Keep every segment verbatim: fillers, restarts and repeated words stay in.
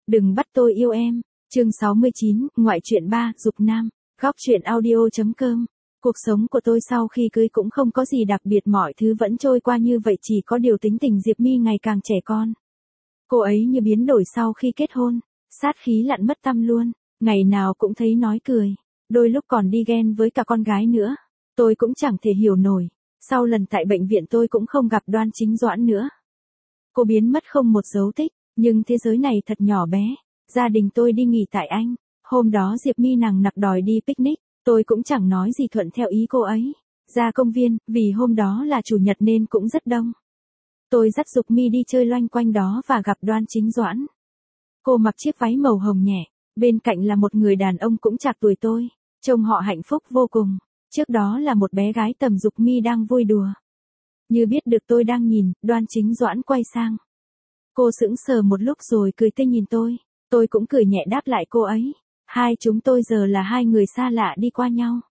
Đừng bắt tôi yêu em. Chương sáu mươi chín, ngoại truyện ba, Dục Nam. Góc truyện audio.com. Cuộc sống của tôi sau khi cưới cũng không có gì đặc biệt, mọi thứ vẫn trôi qua như vậy, chỉ có điều tính tình Diệp My ngày càng trẻ con. Cô ấy như biến đổi sau khi kết hôn, sát khí lặn mất tăm luôn, ngày nào cũng thấy nói cười, đôi lúc còn đi ghen với cả con gái nữa. Tôi cũng chẳng thể hiểu nổi, sau lần tại bệnh viện tôi cũng không gặp Đoan Chính Doãn nữa. Cô biến mất không một dấu tích, nhưng thế giới này thật nhỏ bé. Gia đình tôi đi nghỉ tại Anh, hôm đó Diệp My nằng nặc đòi đi picnic, tôi cũng chẳng nói gì thuận theo ý cô ấy. Ra công viên, vì hôm đó là chủ nhật nên cũng rất đông. Tôi dắt Dục My đi chơi loanh quanh đó và gặp Đoan Chính Doãn. Cô mặc chiếc váy màu hồng nhẹ, bên cạnh là một người đàn ông cũng chạc tuổi tôi, trông họ hạnh phúc vô cùng. Trước đó là một bé gái tầm Dục My đang vui đùa. Như biết được tôi đang nhìn, Đoan Chính Doãn quay sang. Cô sững sờ một lúc rồi cười tươi nhìn tôi, tôi cũng cười nhẹ đáp lại cô ấy. Hai chúng tôi giờ là hai người xa lạ đi qua nhau.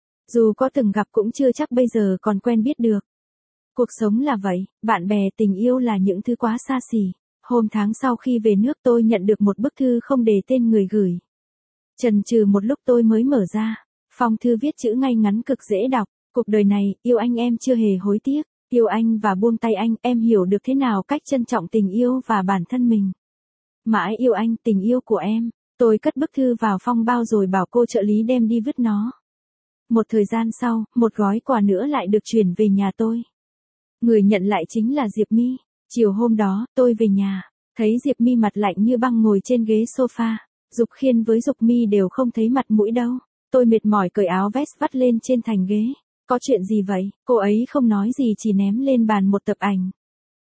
Dù có từng gặp cũng chưa chắc bây giờ còn quen biết được. Cuộc sống là vậy, bạn bè tình yêu là những thứ quá xa xỉ. Hôm tháng sau khi về nước tôi nhận được một bức thư không đề tên người gửi. Chần chừ một lúc tôi mới mở ra. Phong thư viết chữ ngay ngắn cực dễ đọc. Cuộc đời này, yêu anh em chưa hề hối tiếc. Yêu anh và buông tay anh, em hiểu được thế nào cách trân trọng tình yêu và bản thân mình. Mãi yêu anh, tình yêu của em. Tôi cất bức thư vào phong bao rồi bảo cô trợ lý đem đi vứt nó. Một thời gian sau, một gói quà nữa lại được chuyển về nhà tôi. Người nhận lại chính là Diệp My. Chiều hôm đó, tôi về nhà, thấy Diệp My mặt lạnh như băng ngồi trên ghế sofa. Dục Khiên với Dục My đều không thấy mặt mũi đâu. Tôi mệt mỏi cởi áo vest vắt lên trên thành ghế. Có chuyện gì vậy? Cô ấy không nói gì, chỉ ném lên bàn một tập ảnh.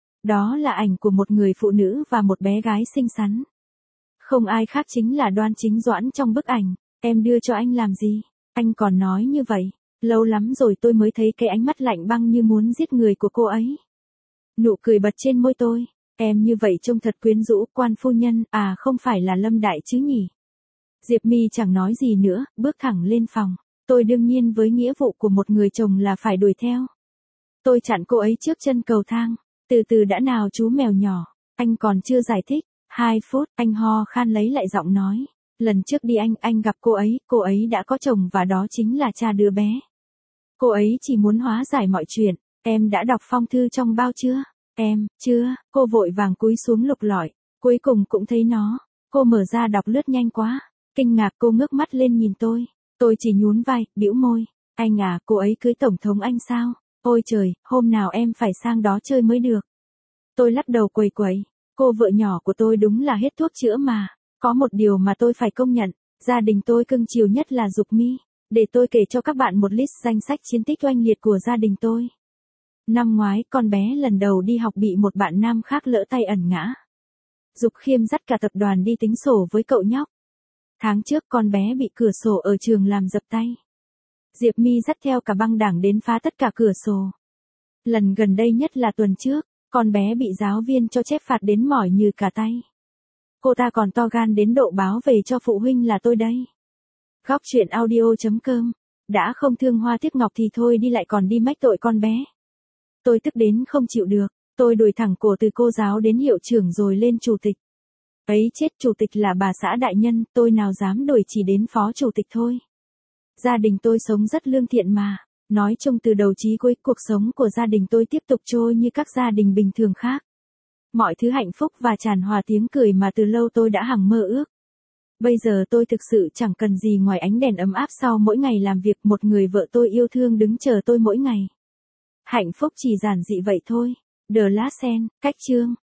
Đó là ảnh của một người phụ nữ và một bé gái xinh xắn. Không ai khác chính là Đoan Chính Doãn trong bức ảnh. Em đưa cho anh làm gì? Anh còn nói như vậy. Lâu lắm rồi tôi mới thấy cái ánh mắt lạnh băng như muốn giết người của cô ấy. Nụ cười bật trên môi tôi. Em như vậy trông thật quyến rũ, quan phu nhân, à không phải là Lâm Đại chứ nhỉ? Diệp My chẳng nói gì nữa, bước thẳng lên phòng. Tôi đương nhiên với nghĩa vụ của một người chồng là phải đuổi theo. Tôi chặn cô ấy trước chân cầu thang. Từ từ đã nào chú mèo nhỏ. Anh còn chưa giải thích. Hai phút, anh ho khan lấy lại giọng nói. Lần trước đi anh, anh gặp cô ấy, cô ấy đã có chồng và đó chính là cha đứa bé. Cô ấy chỉ muốn hóa giải mọi chuyện. Em đã đọc phong thư trong bao chưa? Em, chưa, cô vội vàng cúi xuống lục lọi. Cuối cùng cũng thấy nó. Cô mở ra đọc lướt nhanh quá. Kinh ngạc cô ngước mắt lên nhìn tôi. Tôi chỉ nhún vai, bĩu môi. Anh à, cô ấy cưới Tổng thống Anh sao? Ôi trời, hôm nào em phải sang đó chơi mới được. Tôi lắc đầu quầy quầy. Cô vợ nhỏ của tôi đúng là hết thuốc chữa mà. Có một điều mà tôi phải công nhận, gia đình tôi cưng chiều nhất là Dục My. Để tôi kể cho các bạn một list danh sách chiến tích oanh liệt của gia đình tôi. Năm ngoái, con bé lần đầu đi học bị một bạn nam khác lỡ tay ẩn ngã. Dục Khiêm dắt cả tập đoàn đi tính sổ với cậu nhóc. Tháng trước con bé bị cửa sổ ở trường làm dập tay. Diệp My dắt theo cả băng đảng đến phá tất cả cửa sổ. Lần gần đây nhất là tuần trước, con bé bị giáo viên cho chép phạt đến mỏi như cả tay. Cô ta còn to gan đến độ báo về cho phụ huynh là tôi đây. Góc truyện audio.com. Đã không thương hoa tiếc ngọc thì thôi đi lại còn đi mách tội con bé. Tôi tức đến không chịu được. Tôi đuổi thẳng cổ từ cô giáo đến hiệu trưởng rồi lên chủ tịch. Ấy chết, chủ tịch là bà xã đại nhân, tôi nào dám đuổi chỉ đến phó chủ tịch thôi. Gia đình tôi sống rất lương thiện mà. Nói chung từ đầu chí cuối, cuộc sống của gia đình tôi tiếp tục trôi như các gia đình bình thường khác. Mọi thứ hạnh phúc và tràn hòa tiếng cười mà từ lâu tôi đã hằng mơ ước. Bây giờ tôi thực sự chẳng cần gì ngoài ánh đèn ấm áp sau mỗi ngày làm việc, một người vợ tôi yêu thương đứng chờ tôi mỗi ngày. Hạnh phúc chỉ giản dị vậy thôi. The Last End, cách chương.